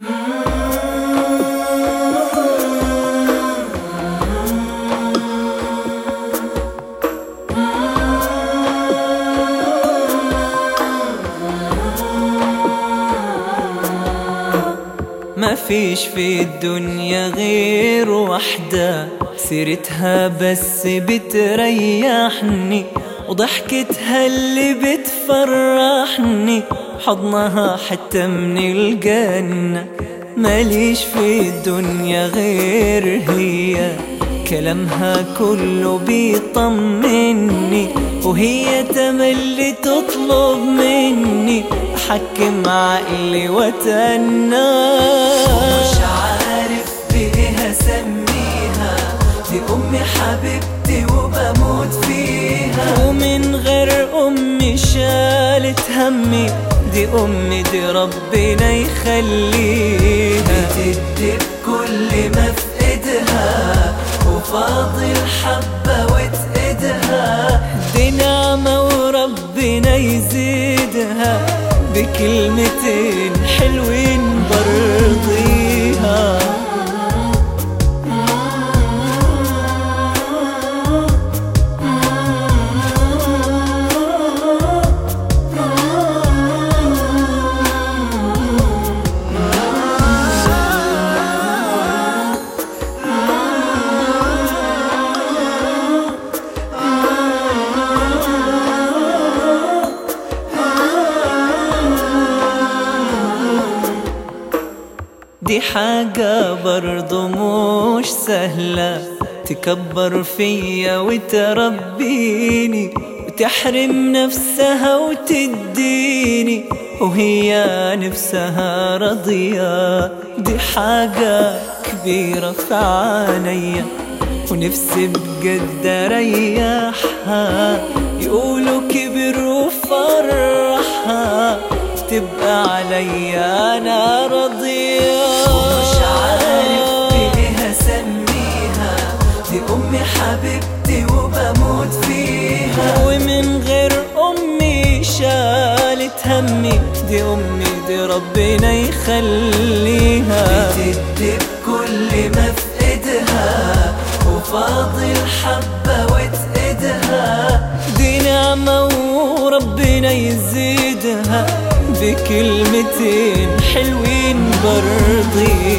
ما فيش في الدنيا غير وحدة، سيرتها بس بتريحني، وضحكتها اللي بتفرحني، حضنها حتى من الجنة. ماليش في الدنيا غير هي، كلامها كله بيطمني، وهي تملي تطلب مني أحكم عقلي واتأنى. مش عارف بإيه أسميها، دي أمي حبيبتي وبموت فيها، ومن غير أمي شالت همي، دي أمي دي ربنا يخليها. بتدي بكل ما في إيدها، وفاضل حبة وتقدها، دي نعمة وربنا يزيدها، بكلمتين حلوين برضيها. دي حاجة برضو مش سهلة، تكبر فيا وتربيني، وتحرم نفسها وتديني، وهي نفسها رضية. دي حاجة كبيرة في عينيا، ونفسي بجد اريحها، يقولوا كبر وفرحها، تبقى عليا انا رضية. ومش عارف بإيه أسميها، دي أمي حبيبتي وبموت فيها، ومن غير أمي شالت همي، دي أمي دي ربنا يخليها. بتدي بكل ما في إيدها، وفاضل حبة وتقدها، دي نعمة وربنا يزيدها، بكلمتين حلوين برضي.